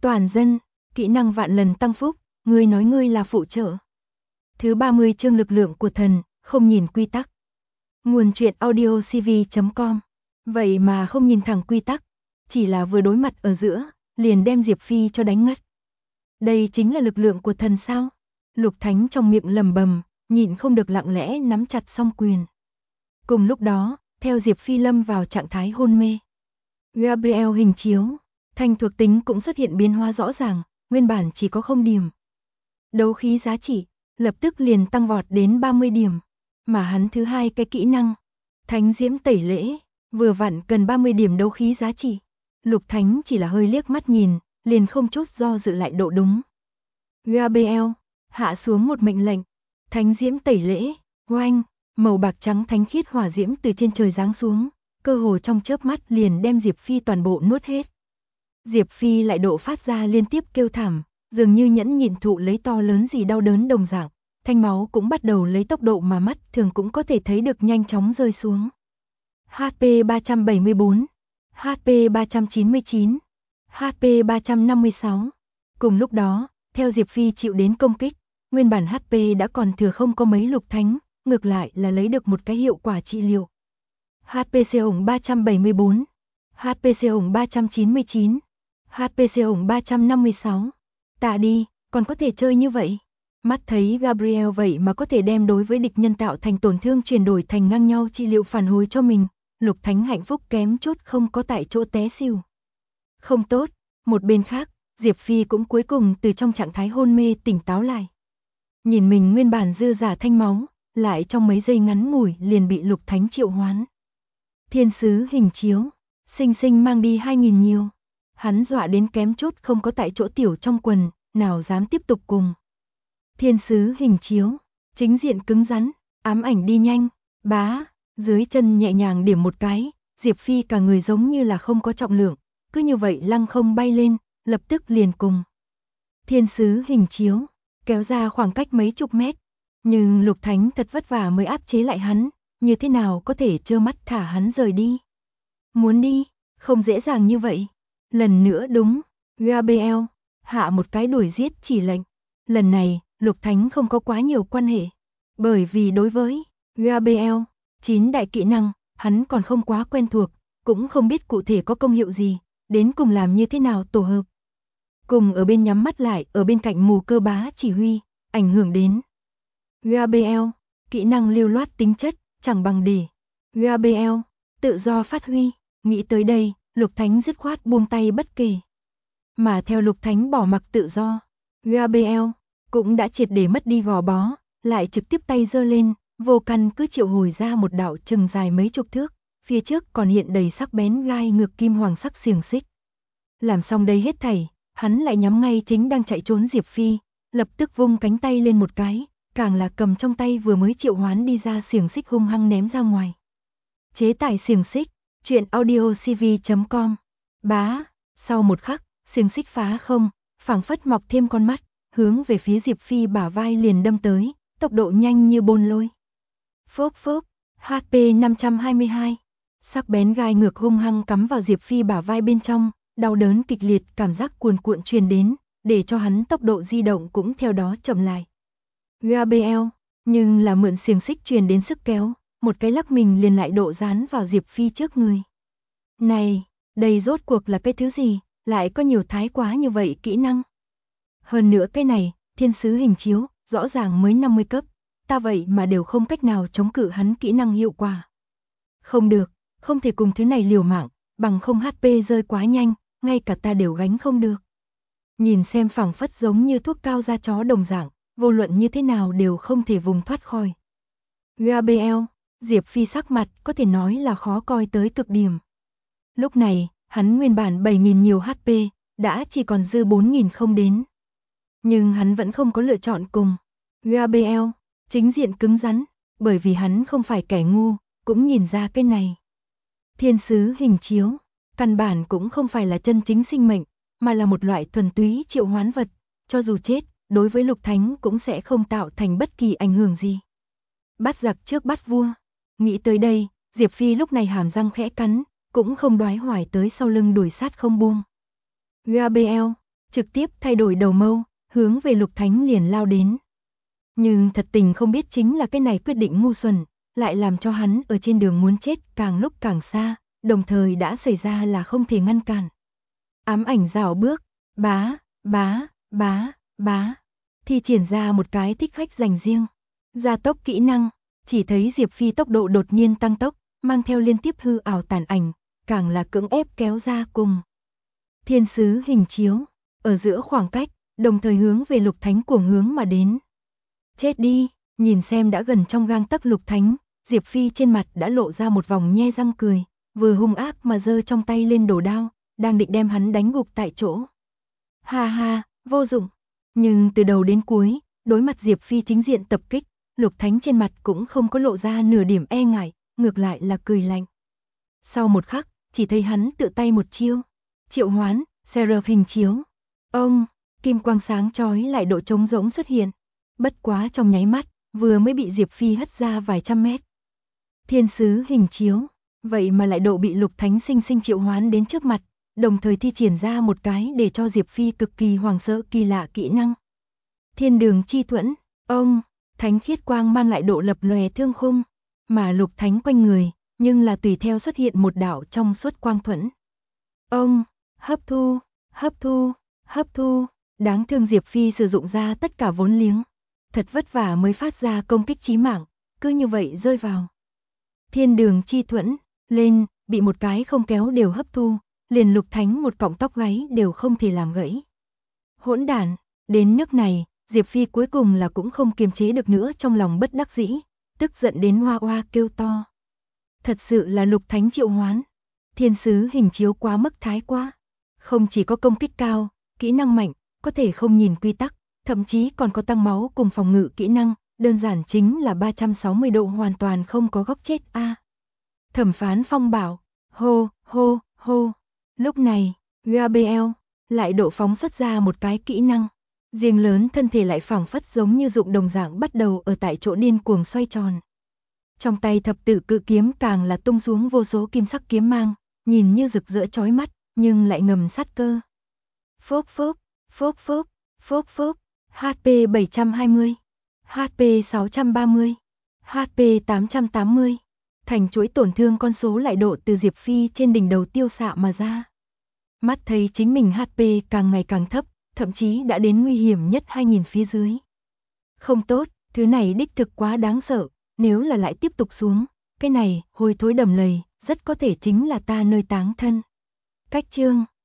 Toàn dân, kỹ năng vạn lần tăng phúc, ngươi nói ngươi là phụ trợ. Thứ 30 chương lực lượng của thần, không nhìn quy tắc. Nguồn truyện audio cv.com. Vậy mà không nhìn thẳng quy tắc, chỉ là vừa đối mặt ở giữa, liền đem Diệp Phi cho đánh ngất. Đây chính là lực lượng của thần sao? Lục Thánh trong miệng lầm bầm, nhịn không được lặng lẽ nắm chặt song quyền. Cùng lúc đó, theo Diệp Phi lâm vào trạng thái hôn mê. Gabriel hình chiếu, thanh thuộc tính cũng xuất hiện biến hóa rõ ràng, nguyên bản chỉ có 0 điểm. Đấu khí giá trị, lập tức liền tăng vọt đến 30 điểm. Mà hắn thứ hai cái kỹ năng, Thánh Diễm Tẩy Lễ, vừa vặn cần 30 điểm đấu khí giá trị. Lục Thánh chỉ là hơi liếc mắt nhìn, liền không chút do dự lại độ đúng. Gabriel, hạ xuống một mệnh lệnh, Thánh Diễm Tẩy Lễ, oanh, màu bạc trắng thánh khiết hỏa diễm từ trên trời giáng xuống, cơ hồ trong chớp mắt liền đem Diệp Phi toàn bộ nuốt hết. Diệp Phi lại độ phát ra liên tiếp kêu thảm, dường như nhẫn nhịn thụ lấy to lớn gì đau đớn đồng dạng, thanh máu cũng bắt đầu lấy tốc độ mà mắt thường cũng có thể thấy được nhanh chóng rơi xuống. HP 374, HP 399, HP 356. Cùng lúc đó, theo Diệp Phi chịu đến công kích, nguyên bản HP đã còn thừa không có mấy. Lục Thánh, ngược lại là lấy được một cái hiệu quả trị liệu. HPC ổng 374, HPC ổng 399, HPC ổng 356. Tạ đi, còn có thể chơi như vậy. Mắt thấy Gabriel vậy mà có thể đem đối với địch nhân tạo thành tổn thương chuyển đổi thành ngang nhau trị liệu phản hồi cho mình, Lục Thánh hạnh phúc kém chút không có tại chỗ té xỉu. Không tốt, một bên khác, Diệp Phi cũng cuối cùng từ trong trạng thái hôn mê tỉnh táo lại. Nhìn mình nguyên bản dư giả thanh máu, lại trong mấy giây ngắn ngủi liền bị Lục Thánh triệu hoán. Thiên sứ hình chiếu, sinh sinh mang đi 2000 nhiều. Hắn dọa đến kém chút không có tại chỗ tiểu trong quần, nào dám tiếp tục cùng. Thiên sứ hình chiếu, chính diện cứng rắn, ám ảnh đi nhanh, bá, dưới chân nhẹ nhàng điểm một cái, Diệp Phi cả người giống như là không có trọng lượng, cứ như vậy lăng không bay lên, lập tức liền cùng. Thiên sứ hình chiếu, kéo ra khoảng cách mấy chục mét, nhưng Lục Thánh thật vất vả mới áp chế lại hắn, như thế nào có thể trơ mắt thả hắn rời đi. Muốn đi, không dễ dàng như vậy. Lần nữa đúng, Gabriel, hạ một cái đuổi giết chỉ lệnh. Lần này, Lục Thánh không có quá nhiều quan hệ, bởi vì đối với Gabriel, 9 đại kỹ năng, hắn còn không quá quen thuộc, cũng không biết cụ thể có công hiệu gì, đến cùng làm như thế nào tổ hợp. Cùng ở bên nhắm mắt lại, ở bên cạnh mù cơ bá chỉ huy, ảnh hưởng đến. Gabriel, kỹ năng lưu loát tính chất, chẳng bằng để. Gabriel, tự do phát huy, nghĩ tới đây, Lục Thánh dứt khoát buông tay bất kể. Mà theo Lục Thánh bỏ mặc tự do, Gabriel cũng đã triệt để mất đi gò bó, lại trực tiếp tay giơ lên, vô căn cứ triệu hồi ra một đạo chừng dài mấy chục thước, phía trước còn hiện đầy sắc bén gai ngược kim hoàng sắc xiềng xích. Làm xong đây hết thảy, hắn lại nhắm ngay chính đang chạy trốn Diệp Phi, lập tức vung cánh tay lên một cái, càng là cầm trong tay vừa mới triệu hoán đi ra xiềng xích hung hăng ném ra ngoài. Chế tải xiềng xích, truyện audio cv.com. Bá, sau một khắc, xiềng xích phá không, phảng phất mọc thêm con mắt, hướng về phía Diệp Phi bả vai liền đâm tới, tốc độ nhanh như bôn lôi. Phốc phốc, HP 522. Sắc bén gai ngược hung hăng cắm vào Diệp Phi bả vai bên trong, đau đớn kịch liệt cảm giác cuồn cuộn truyền đến, để cho hắn tốc độ di động cũng theo đó chậm lại. Gabriel, nhưng là mượn xiềng xích truyền đến sức kéo, một cái lắc mình liền lại độ dán vào Diệp Phi trước người. Này, đây rốt cuộc là cái thứ gì, lại có nhiều thái quá như vậy kỹ năng. Hơn nữa cái này, thiên sứ hình chiếu, rõ ràng mới 50 cấp, ta vậy mà đều không cách nào chống cự hắn kỹ năng hiệu quả. Không được, không thể cùng thứ này liều mạng, bằng không HP rơi quá nhanh, ngay cả ta đều gánh không được. Nhìn xem phảng phất giống như thuốc cao da chó đồng dạng, vô luận như thế nào đều không thể vùng thoát khỏi. Gabriel, Diệp Phi sắc mặt có thể nói là khó coi tới cực điểm. Lúc này, hắn nguyên bản 7000 nhiều HP, đã chỉ còn dư 4000 không đến. Nhưng hắn vẫn không có lựa chọn cùng Gabriel, chính diện cứng rắn, bởi vì hắn không phải kẻ ngu, cũng nhìn ra cái này. Thiên sứ hình chiếu, căn bản cũng không phải là chân chính sinh mệnh, mà là một loại thuần túy triệu hoán vật, cho dù chết, đối với Lục Thánh cũng sẽ không tạo thành bất kỳ ảnh hưởng gì. Bắt giặc trước bắt vua. Nghĩ tới đây, Diệp Phi lúc này hàm răng khẽ cắn, cũng không đoái hoài tới sau lưng đuổi sát không buông. Gabriel, trực tiếp thay đổi đầu mâu, hướng về Lục Thánh liền lao đến. Nhưng thật tình không biết chính là cái này quyết định ngu xuẩn, lại làm cho hắn ở trên đường muốn chết càng lúc càng xa, đồng thời đã xảy ra là không thể ngăn cản. Ám ảnh rảo bước, bá, bá, bá, bá, thi triển ra một cái thích khách dành riêng. Gia tốc kỹ năng, chỉ thấy Diệp Phi tốc độ đột nhiên tăng tốc, mang theo liên tiếp hư ảo tàn ảnh, càng là cưỡng ép kéo ra cùng. Thiên sứ hình chiếu, ở giữa khoảng cách, đồng thời hướng về Lục Thánh cuồng hướng mà đến. Chết đi, nhìn xem đã gần trong gang tấc Lục Thánh, Diệp Phi trên mặt đã lộ ra một vòng nhe răng cười, vừa hung ác mà giơ trong tay lên đồ đao, đang định đem hắn đánh gục tại chỗ. Ha ha, vô dụng. Nhưng từ đầu đến cuối, đối mặt Diệp Phi chính diện tập kích, Lục Thánh trên mặt cũng không có lộ ra nửa điểm e ngại, ngược lại là cười lạnh. Sau một khắc, chỉ thấy hắn tự tay một chiêu, triệu hoán, Seraph hình chiếu. Ông, kim quang sáng chói lại độ trống rỗng xuất hiện. Bất quá trong nháy mắt, vừa mới bị Diệp Phi hất ra vài trăm mét. Thiên sứ hình chiếu, vậy mà lại độ bị Lục Thánh sinh sinh triệu hoán đến trước mặt, đồng thời thi triển ra một cái để cho Diệp Phi cực kỳ hoàng sợ kỳ lạ kỹ năng. Thiên đường chi thuẫn, ông, thánh khiết quang mang lại độ lập lòe thương khung, mà Lục Thánh quanh người, nhưng là tùy theo xuất hiện một đạo trong suốt quang thuẫn. Ông, hấp thu, hấp thu, hấp thu, đáng thương Diệp Phi sử dụng ra tất cả vốn liếng, thật vất vả mới phát ra công kích chí mạng, cứ như vậy rơi vào. Thiên đường chi thuẫn, lên, bị một cái không kéo đều hấp thu, liền Lục Thánh một cọng tóc gáy đều không thể làm gãy. Hỗn đản, đến nước này, Diệp Phi cuối cùng là cũng không kiềm chế được nữa trong lòng bất đắc dĩ, tức giận đến hoa hoa kêu to. Thật sự là Lục Thánh triệu hoán, thiên sứ hình chiếu quá mức thái quá. Không chỉ có công kích cao, kỹ năng mạnh, có thể không nhìn quy tắc, thậm chí còn có tăng máu cùng phòng ngự kỹ năng, đơn giản chính là 360 độ hoàn toàn không có góc chết a. Thẩm phán Phong bảo, hô, hô, hô. Lúc này, Gabriel lại độ phóng xuất ra một cái kỹ năng. Riêng lớn thân thể lại phảng phất giống như dụng đồng dạng bắt đầu ở tại chỗ điên cuồng xoay tròn. Trong tay thập tự cự kiếm càng là tung xuống vô số kim sắc kiếm mang, nhìn như rực rỡ chói mắt, nhưng lại ngầm sát cơ. Phốc phốc, phốc phốc, phốc phốc, HP 720, HP 630, HP 880. Thành chuỗi tổn thương con số lại độ từ Diệp Phi trên đỉnh đầu tiêu xạ mà ra. Mắt thấy chính mình HP càng ngày càng thấp, thậm chí đã đến nguy hiểm nhất 2000 phía dưới. Không tốt, thứ này đích thực quá đáng sợ, nếu là lại tiếp tục xuống, cái này, hôi thối đầm lầy, rất có thể chính là ta nơi táng thân. Cách chương